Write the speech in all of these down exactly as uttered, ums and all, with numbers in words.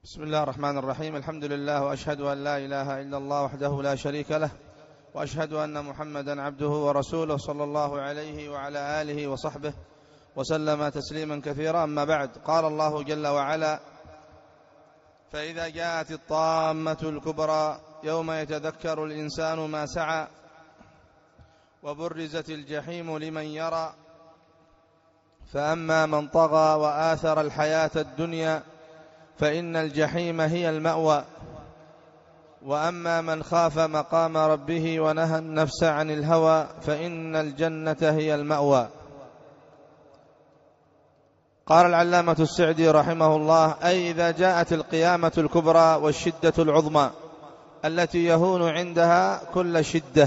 بسم الله الرحمن الرحيم. الحمد لله، وأشهد أن لا إله إلا الله وحده لا شريك له، وأشهد أن محمدا عبده ورسوله صلى الله عليه وعلى آله وصحبه وسلم تسليما كثيرا. أما بعد، قال الله جل وعلا: فإذا جاءت الطامة الكبرى يوم يتذكر الإنسان ما سعى وبرزت الجحيم لمن يرى فأما من طغى وآثر الحياة الدنيا فإن الجحيم هي المأوى وأما من خاف مقام ربه ونهى النفس عن الهوى فإن الجنة هي المأوى. قال العلامة السعدي رحمه الله: أي إذا جاءت القيامة الكبرى والشدة العظمى التي يهون عندها كل شدة.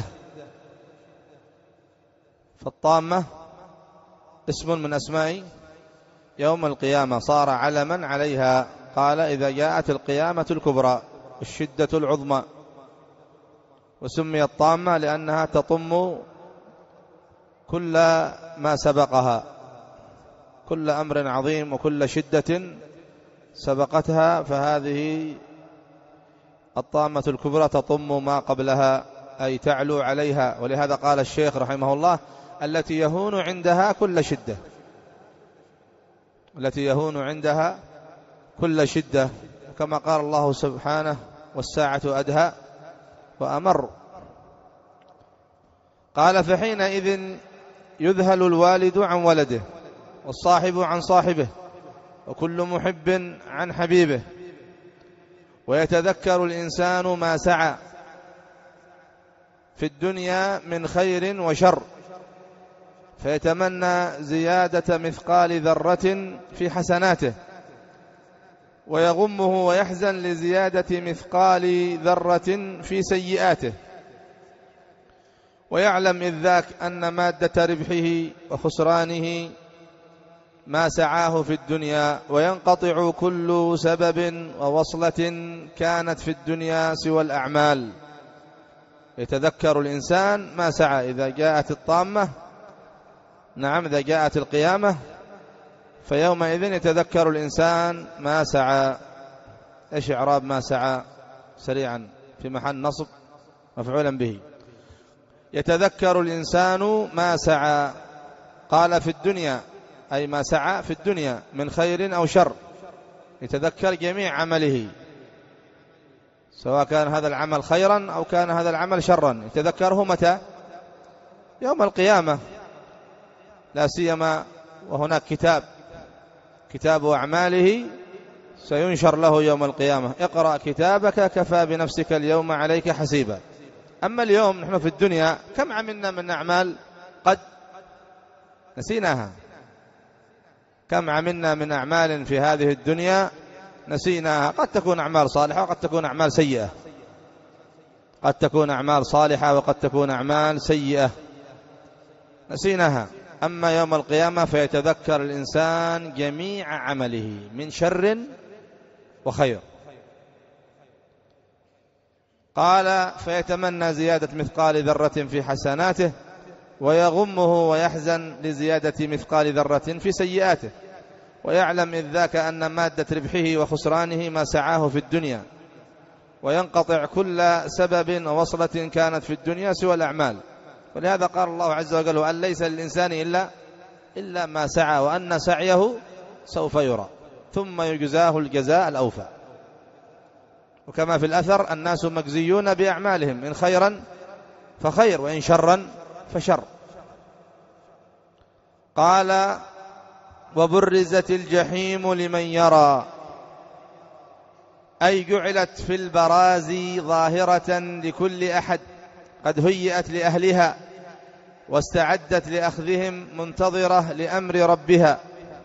فالطامة اسم من أسماء يوم القيامة، صار علما عليها. قال: إذا جاءت القيامة الكبرى الشدة العظمى، وسميت طامة لأنها تطم كل ما سبقها، كل أمر عظيم وكل شدة سبقتها، فهذه الطامة الكبرى تطم ما قبلها، أي تعلو عليها. ولهذا قال الشيخ رحمه الله: التي يهون عندها كل شدة، التي يهون عندها كل شدة، كما قال الله سبحانه: والساعة أدهى وأمر. قال: فحينئذ يذهل الوالد عن ولده، والصاحب عن صاحبه، وكل محب عن حبيبه، ويتذكر الإنسان ما سعى في الدنيا من خير وشر، فيتمنى زيادة مثقال ذرة في حسناته، ويغمه ويحزن لزيادة مثقال ذرة في سيئاته، ويعلم إذ ذاك أن مادة ربحه وخسرانه ما سعاه في الدنيا، وينقطع كل سبب ووصلة كانت في الدنيا سوى الأعمال. يتذكر الإنسان ما سعى إذا جاءت الطامة، نعم إذا جاءت القيامة، فيومئذ يتذكر الإنسان ما سعى. إيش إعراب ما سعى؟ سريعا، في محل نصب مفعولا به. يتذكر الإنسان ما سعى، قال في الدنيا، أي ما سعى في الدنيا من خير أو شر، يتذكر جميع عمله، سواء كان هذا العمل خيرا أو كان هذا العمل شرا، يتذكره متى؟ يوم القيامة، لا سيما وهناك كتاب كتاب أعماله سينشر له يوم القيامة: اقرأ كتابك كفى بنفسك اليوم عليك حسيبا. أما اليوم نحن في الدنيا كم عملنا من أعمال قد نسيناها؟ كم عملنا من أعمال في هذه الدنيا نسيناها؟ قد تكون أعمال صالحة وقد تكون أعمال سيئة، قد تكون أعمال صالحة وقد تكون أعمال سيئة نسيناها. أما يوم القيامة فيتذكر الإنسان جميع عمله من شر وخير. قال: فيتمنى زيادة مثقال ذرة في حسناته، ويغمه ويحزن لزيادة مثقال ذرة في سيئاته، ويعلم إذ ذاك أن مادة ربحه وخسرانه ما سعاه في الدنيا، وينقطع كل سبب ووصلة كانت في الدنيا سوى الأعمال. ولهذا قال الله عز وجل: وأن ليس للإنسان إلا إلا ما سعى وأن سعيه سوف يرى ثم يجزاه الجزاء الأوفى. وكما في الأثر: الناس مجزيون بأعمالهم، إن خيرا فخير وإن شرا فشر. قال: وبرزت الجحيم لمن يرى، أي جعلت في البراز ظاهرة لكل أحد، قد هيئت لأهلها واستعدت لأخذهم منتظرة لأمر ربها.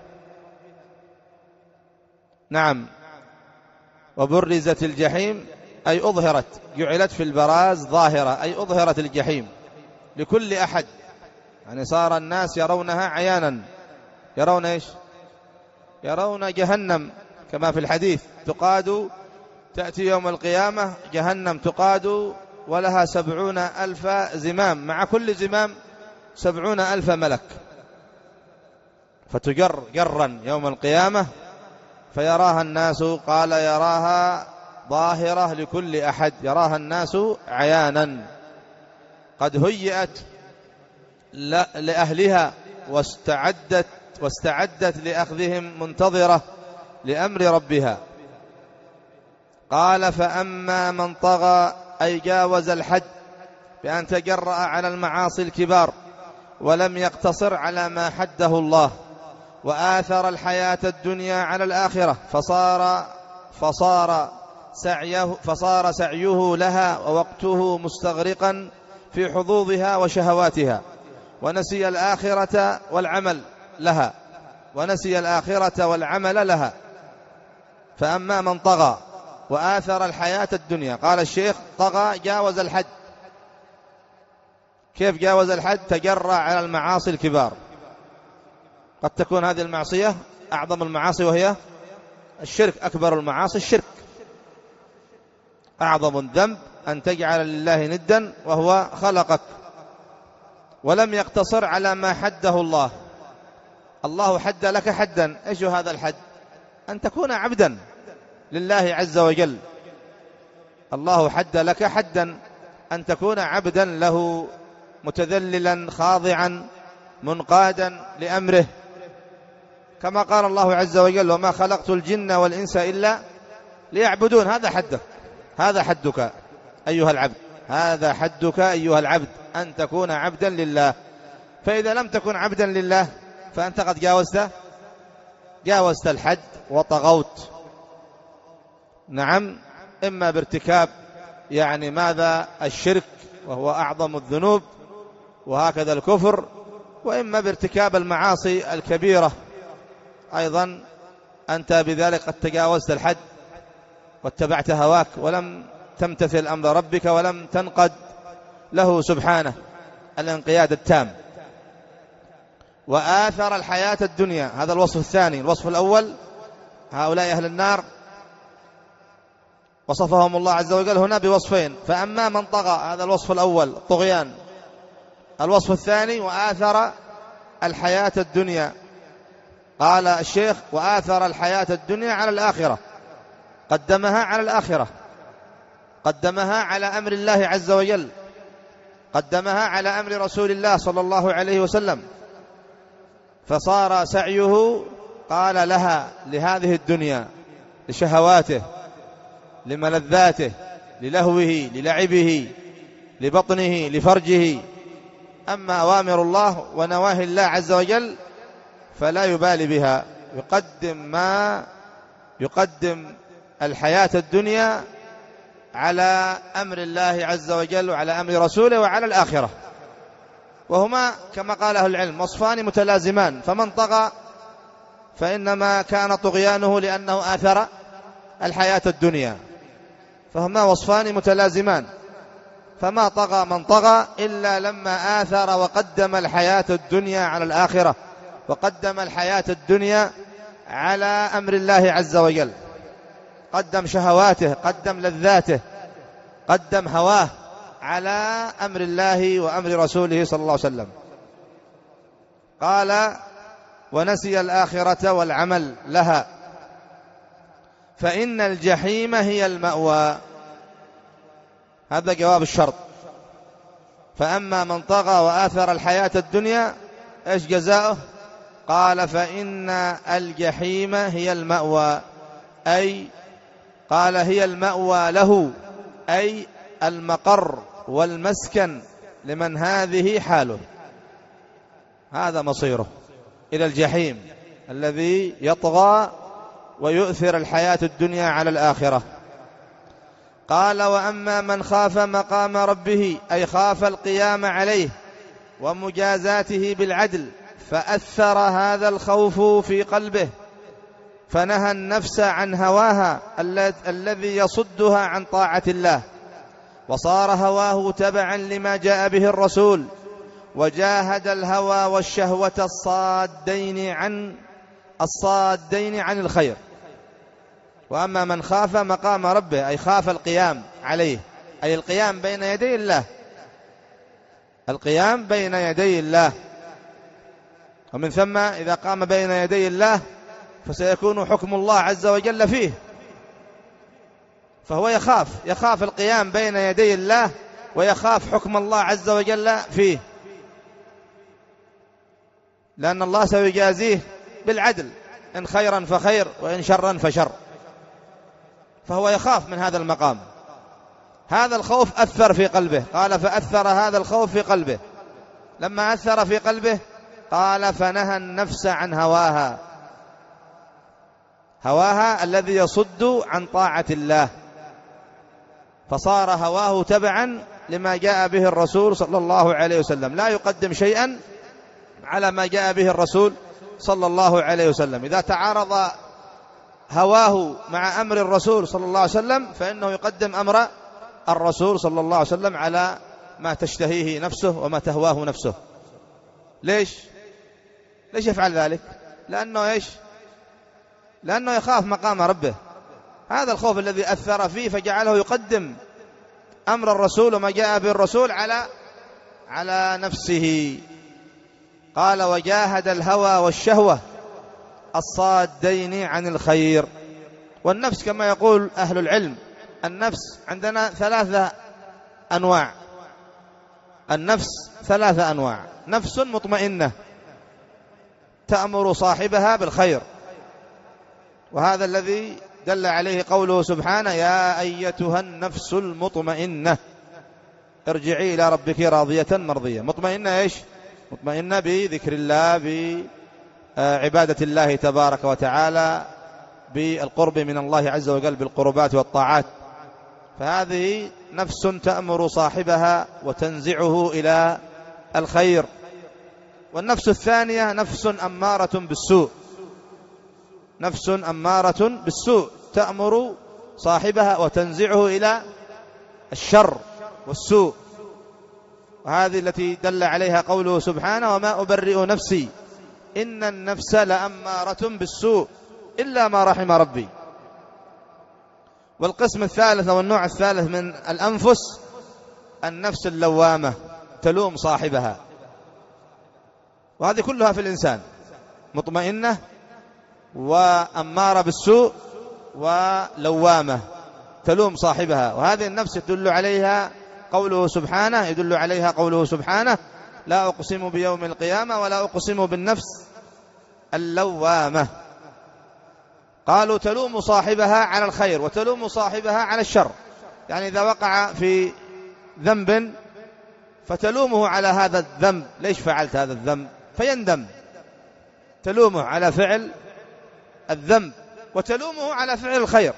نعم، وبرزت الجحيم أي أظهرت، جعلت في البراز ظاهرة، أي أظهرت الجحيم لكل أحد، يعني صار الناس يرونها عيانا. يرون إيش؟ يرون جهنم، كما في الحديث: تقاد، تأتي يوم القيامة جهنم تقاد ولها سبعون ألف زمام، مع كل زمام سبعون ألف ملك، فتجر جرا يوم القيامة فيراها الناس، قال يراها ظاهرة لكل أحد، يراها الناس عيانا، قد هيئت لأهلها واستعدت واستعدت لأخذهم، منتظرة لأمر ربها. قال فأما من طغى أي جاوز الحد بأن تجرأ على المعاصي الكبار ولم يقتصر على ما حده الله، وآثر الحياة الدنيا على الآخرة، فصار فصار سعيه فصار سعيه لها ووقته مستغرقا في حظوظها وشهواتها، ونسي الآخرة والعمل لها ونسي الآخرة والعمل لها. فأما من طغى وآثر الحياة الدنيا، قال الشيخ طغى جاوز الحد. كيف جاوز الحد؟ تجرأ على المعاصي الكبار. قد تكون هذه المعصية أعظم المعاصي وهي الشرك، أكبر المعاصي الشرك، أعظم الذنب أن تجعل لله ندا وهو خلقك. ولم يقتصر على ما حده الله، الله حد لك حدا. إيش هذا الحد؟ أن تكون عبدا لله عز وجل. الله حد لك حدا أن تكون عبدا له، متذللا خاضعا منقادا لأمره، كما قال الله عز وجل وما خلقت الجن والإنس إلا ليعبدون. هذا حدك، هذا حدك أيها العبد، هذا حدك أيها العبد، أن تكون عبدا لله. فإذا لم تكن عبدا لله فأنت قد جاوزت جاوزت الحد وطغوت. نعم، إما بارتكاب يعني ماذا الشرك وهو أعظم الذنوب، وهكذا الكفر، وإما بارتكاب المعاصي الكبيرة أيضا، أنت بذلك قد تجاوزت الحد واتبعت هواك ولم تمتثل أمر ربك ولم تنقد له سبحانه الانقياد التام. وآثر الحياة الدنيا، هذا الوصف الثاني. الوصف الأول هؤلاء أهل النار وصفهم الله عز وجل هنا بوصفين: فأما من طغى، هذا الوصف الأول طغيان. الوصف الثاني وآثر الحياة الدنيا، قال الشيخ وآثر الحياة الدنيا على الآخرة، قدمها على الآخرة، قدمها على أمر الله عز وجل، قدمها على أمر رسول الله صلى الله عليه وسلم، فصار سعيه قال لها لهذه الدنيا، لشهواته، لملذاته، للهوه، للعبه، لبطنه، لفرجه. أما أوامر الله ونواهي الله عز وجل فلا يبالي بها، يقدم ما يقدم الحياة الدنيا على أمر الله عز وجل وعلى أمر رسوله وعلى الآخرة، وهما كما قال أهل العلم وصفان متلازمان. فمن طغى فإنما كان طغيانه لأنه آثر الحياة الدنيا، فهما وصفان متلازمان. فما طغى من طغى إلا لما آثر وقدم الحياة الدنيا على الآخرة، وقدم الحياة الدنيا على أمر الله عز وجل، قدم شهواته، قدم لذاته، قدم هواه على أمر الله وأمر رسوله صلى الله عليه وسلم. قال ونسي الآخرة والعمل لها، فإن الجحيم هي المأوى. هذا جواب الشرط. فأما من طغى وآثر الحياة الدنيا إيش جزاؤه؟ قال فإن الجحيم هي المأوى، أي قال هي المأوى له، أي المقر والمسكن لمن هذه حاله، هذا مصيره إلى الجحيم الذي يطغى ويؤثر الحياة الدنيا على الآخرة. قال وأما من خاف مقام ربه، أي خاف القيام عليه ومجازاته بالعدل، فأثر هذا الخوف في قلبه، فنهى النفس عن هواها الذي يصدها عن طاعة الله، وصار هواه تبعا لما جاء به الرسول، وجاهد الهوى والشهوة الصادين عن الصادين عن الخير. وأما من خاف مقام ربه، أي خاف القيام عليه، أي القيام بين يدي الله، القيام بين يدي الله. ومن ثم إذا قام بين يدي الله فسيكون حكم الله عز وجل فيه، فهو يخاف يخاف القيام بين يدي الله، ويخاف حكم الله عز وجل فيه، لأن الله سيجازيه بالعدل، إن خيرا فخير وإن شرا فشر، فهو يخاف من هذا المقام. هذا الخوف أثر في قلبه، قال فأثر هذا الخوف في قلبه. لما أثر في قلبه قال فنهى النفس عن هواها، هواها الذي يصد عن طاعة الله، فصار هواه تبعا لما جاء به الرسول صلى الله عليه وسلم، لا يقدم شيئا على ما جاء به الرسول صلى الله عليه وسلم. إذا تعارض هواه مع أمر الرسول صلى الله عليه وسلم فإنه يقدم أمر الرسول صلى الله عليه وسلم على ما تشتهيه نفسه وما تهواه نفسه. ليش؟ ليش يفعل ذلك؟ لأنه إيش؟ لأنه يخاف مقام ربه. هذا الخوف الذي أثر فيه فجعله يقدم أمر الرسول وما جاء به الرسول على على نفسه. قال وجاهد الهوى والشهوة الصادين عن الخير. والنفس كما يقول أهل العلم، النفس عندنا ثلاثة أنواع، النفس ثلاثة أنواع. نفس مطمئنة تأمر صاحبها بالخير، وهذا الذي دل عليه قوله سبحانه يا أيتها النفس المطمئنة ارجعي إلى ربك راضية مرضية. مطمئنة إيش؟ مطمئنة بذكر الله، بعبادة الله تبارك وتعالى، بالقرب من الله عز وجل بالقربات والطاعات. فهذه نفس تأمر صاحبها وتنزعه إلى الخير. والنفس الثانية نفس أمارة بالسوء، نفس أمارة بالسوء تأمر صاحبها وتنزعه إلى الشر والسوء، وهذه التي دل عليها قوله سبحانه وما أبرئ نفسي إن النفس لأمارة بالسوء إلا ما رحم ربي. والقسم الثالث والنوع الثالث من الأنفس النفس اللوامة تلوم صاحبها، وهذه كلها في الإنسان، مطمئنة وأمارة بالسوء ولوامة تلوم صاحبها. وهذه النفس يدل عليها قوله سبحانه يدل عليها قوله سبحانه لا أقسم بيوم القيامة ولا أقسم بالنفس اللوامة. قالوا تلوم صاحبها على الخير وتلوم صاحبها على الشر، يعني إذا وقع في ذنب فتلومه على هذا الذنب، ليش فعلت هذا الذنب؟ فيندم، تلومه على فعل الذنب، وتلومه على فعل الخير،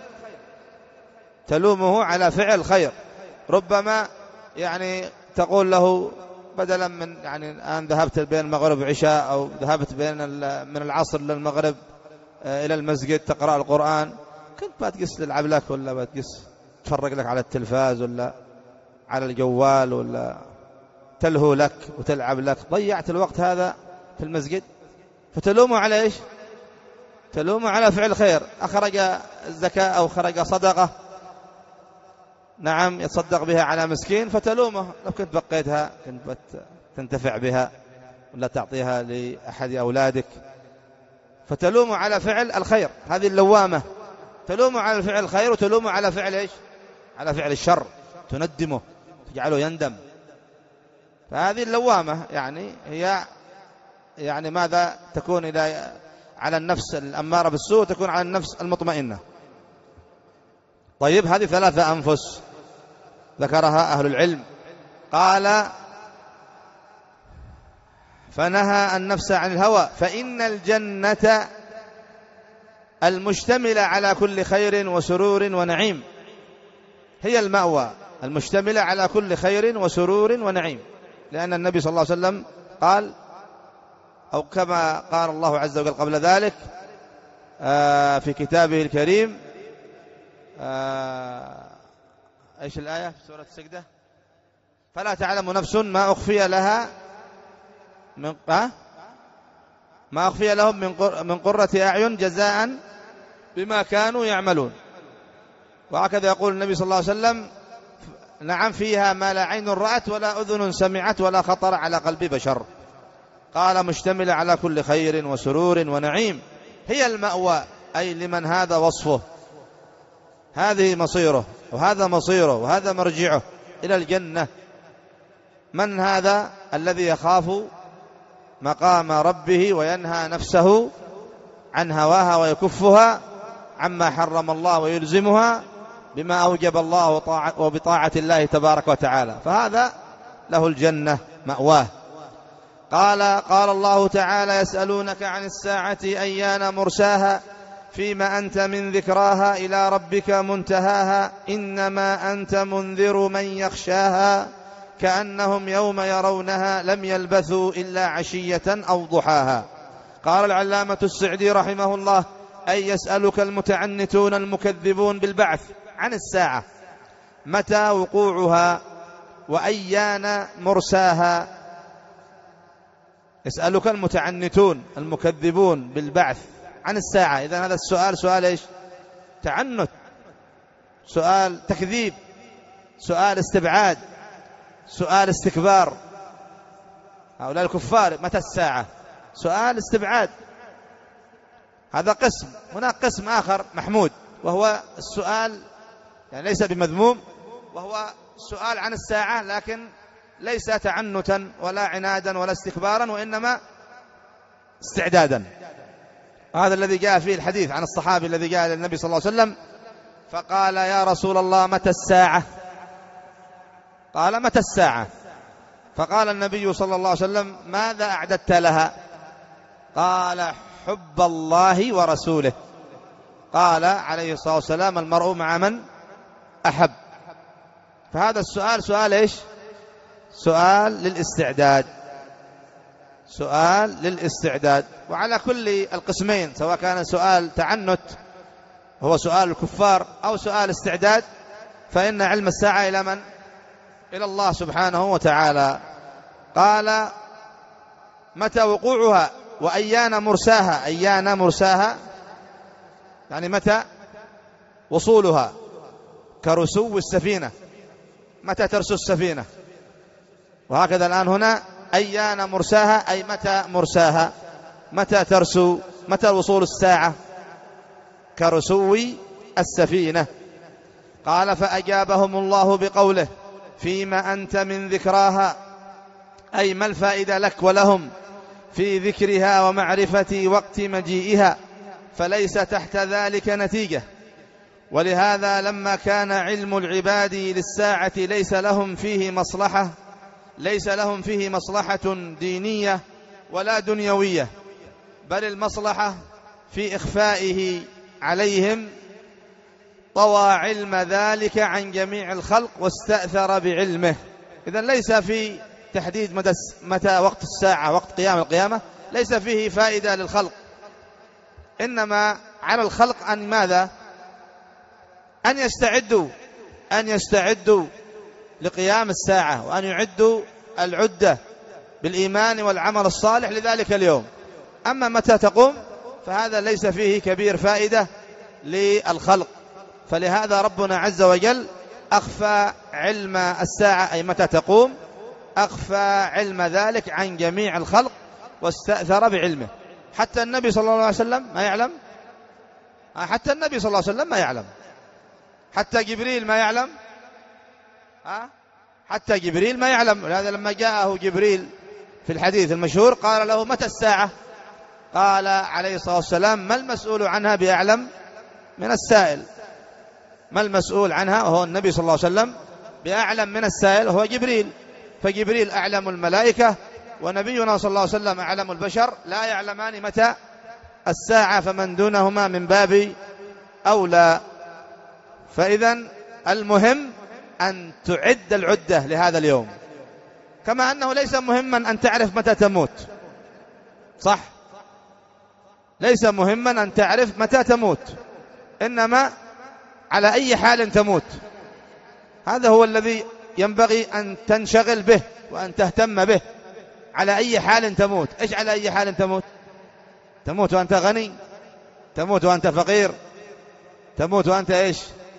تلومه على فعل الخير. ربما يعني تقول له بدلا من يعني الآن ذهبت بين المغرب وعشاء أو ذهبت بين من العصر للمغرب إلى المسجد تقرأ القرآن، كنت بتقص تلعب لك ولا بتقص تفرق لك على التلفاز ولا على الجوال ولا تلهو لك وتلعب لك، ضيعت الوقت هذا في المسجد. فتلومه على إيش؟ تلومه على فعل خير، أخرج الزكاة أو خرج صدقة نعم يتصدق بها على مسكين، فتلومه لو كنت بقيتها كنت تنتفع بها ولا تعطيها لأحد أولادك، فتلومه على فعل الخير. هذه اللوامة تلومه على فعل الخير وتلومه على فعل إيش؟ على فعل الشر، تندمه تجعله يندم. فهذه اللوامة يعني هي يعني ماذا تكون إلى على النفس الأمارة بالسوء، تكون على النفس المطمئنة. طيب هذه ثلاثة أنفس ذكرها أهل العلم. قال فنهى النفس عن الهوى فإن الجنة المشتملة على كل خير وسرور ونعيم هي المأوى، المشتملة على كل خير وسرور ونعيم، لأن النبي صلى الله عليه وسلم قال أو كما قال الله عز وجل قبل ذلك في كتابه الكريم ايش الآية في سورة السجدة؟ فلا تعلم نفس ما أخفي لها من ما أخفي لهم من قرة أعين جزاء بما كانوا يعملون. وهكذا يقول النبي صلى الله عليه وسلم نعم فيها ما لا عين رأت ولا أذن سمعت ولا خطر على قلب بشر. قال مشتمل على كل خير وسرور ونعيم هي المأوى، أي لمن هذا وصفه، هذه مصيره وهذا مصيره وهذا مرجعه إلى الجنة. من هذا الذي يخاف مقام ربه وينهى نفسه عن هواها ويكفها عما حرم الله ويلزمها بما أوجب الله وبطاعة الله تبارك وتعالى، فهذا له الجنة مأواه. قال قال الله تعالى: يسألونك عن الساعة أيان مرساها فيما أنت من ذكراها إلى ربك منتهاها إنما أنت منذر من يخشاها كأنهم يوم يرونها لم يلبثوا إلا عشية أو ضحاها. قال العلامة السعدي رحمه الله: أي يسألك المتعنتون المكذبون بالبعث عن الساعة متى وقوعها وأيان مرساها. يسألك المتعنتون المكذبون بالبعث عن الساعة، إذن هذا السؤال سؤال إيش؟ تعنت، سؤال تكذيب، سؤال استبعاد، سؤال استكبار. هؤلاء الكفار متى الساعة؟ سؤال استبعاد، هذا قسم. هناك قسم آخر محمود وهو السؤال يعني ليس بمذموم، وهو السؤال عن الساعة لكن ليس تعنتا ولا عنادا ولا استكبارا وإنما استعدادا. هذا الذي جاء فيه الحديث عن الصحابي الذي جاء إلى النبي صلى الله عليه وسلم فقال: يا رسول الله متى الساعة؟ قال: متى الساعة؟ فقال النبي صلى الله عليه وسلم: ماذا أعددت لها؟ قال: حب الله ورسوله. قال عليه الصلاة والسلام: المرء مع من أحب. فهذا السؤال سؤال إيش؟ سؤال للاستعداد، سؤال للاستعداد. وعلى كل القسمين سواء كان سؤال تعنت هو سؤال الكفار أو سؤال استعداد فإن علم الساعة إلى من؟ إلى الله سبحانه وتعالى. قال: متى وقوعها وأيان مرساها. أيان مرساها يعني متى وصولها، كرسو السفينة، متى ترسو السفينة. وهكذا الآن هنا أيان مرساها أي متى مرساها، متى ترسو، متى وصول الساعة، كرسو السفينة. قال: فأجابهم الله بقوله: فيما أنت من ذكراها، أي ما الفائدة لك ولهم في ذكرها ومعرفة وقت مجيئها، فليس تحت ذلك نتيجة. ولهذا لما كان علم العباد للساعة ليس لهم فيه مصلحة ليس لهم فيه مصلحة دينية ولا دنيوية، بل المصلحة في إخفائه عليهم، طوى علم ذلك عن جميع الخلق واستأثر بعلمه. إذن ليس في تحديد متى وقت الساعة، وقت قيام القيامة، ليس فيه فائدة للخلق، إنما على الخلق أن ماذا؟ أن يستعدوا أن يستعدوا لقيام الساعة، وأن يعدوا العدة بالإيمان والعمل الصالح لذلك اليوم. أما متى تقوم فهذا ليس فيه كبير فائدة للخلق. فلهذا ربنا عز وجل أخفى علم الساعة أي متى تقوم، أخفى علم ذلك عن جميع الخلق واستأثر بعلمه. حتى النبي صلى الله عليه وسلم ما يعلم، حتى النبي صلى الله عليه وسلم ما يعلم، حتى جبريل ما يعلم، حتى جبريل ما يعلم. ولهذا لما جاءه جبريل في الحديث المشهور قال له: متى الساعة؟ قال عليه الصلاة والسلام: ما المسؤول عنها بأعلم من السائل. ما المسؤول عنها وهو النبي صلى الله عليه وسلم بأعلم من السائل وهو جبريل. فجبريل أعلم الملائكة، ونبينا صلى الله عليه وسلم أعلم البشر، لا يعلمان متى الساعة، فمن دونهما من باب أولى. فإذن المهم أن تعد العدة لهذا اليوم، كما أنه ليس مهما أن تعرف متى تموت، صح؟ ليس مهما أن تعرف متى تموت، إنما على أي حال تموت، هذا هو الذي ينبغي أن تنشغل به وأن تهتم به. على أي حال تموت. إيش على أي حال تموت؟ تموت وأنت غني، تموت وأنت فقير، تموت وأنت إيش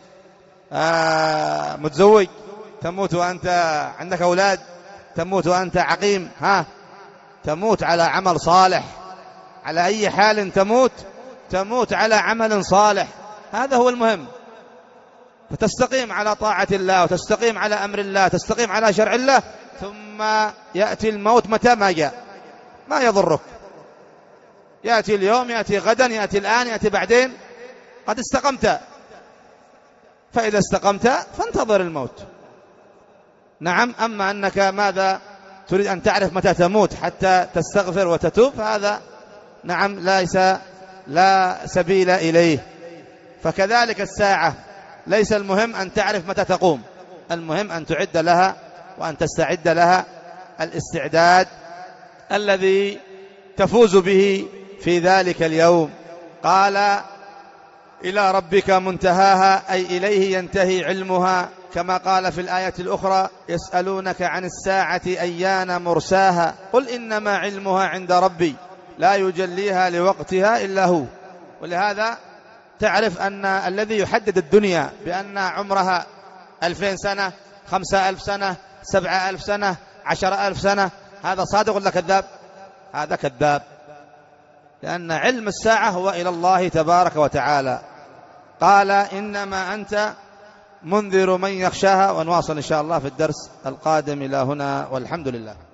آه متزوج، تموت وأنت عندك أولاد، تموت وأنت عقيم، ها تموت على عمل صالح. على أي حال تموت تموت على عمل صالح، هذا هو المهم، فتستقيم على طاعة الله وتستقيم على أمر الله، تستقيم على شرع الله، ثم يأتي الموت متى ما جاء ما يضرك، يأتي اليوم، يأتي غدا، يأتي الآن، يأتي بعدين، قد استقمت. فإذا استقمت فانتظر الموت. نعم. أما أنك ماذا تريد أن تعرف متى تموت حتى تستغفر وتتوب، فهذا نعم ليس لا سبيل إليه. فكذلك الساعة ليس المهم أن تعرف متى تقوم، المهم أن تعد لها وأن تستعد لها الاستعداد الذي تفوز به في ذلك اليوم. قال إلى ربك منتهاها، أي إليه ينتهي علمها، كما قال في الآية الأخرى يسألونك عن الساعة أيان مرساها قل إنما علمها عند ربي لا يجليها لوقتها إلا هو. ولهذا تعرف أن الذي يحدد الدنيا بأن عمرها ألفين سنة، خمسة ألف سنة، سبعة ألف سنة، عشر ألف سنة، هذا صادق ولا كذاب؟ هذا كذاب، لأن علم الساعة هو إلى الله تبارك وتعالى. قال إنما أنت منذر من يخشاها. ونواصل إن شاء الله في الدرس القادم إلى هنا، والحمد لله.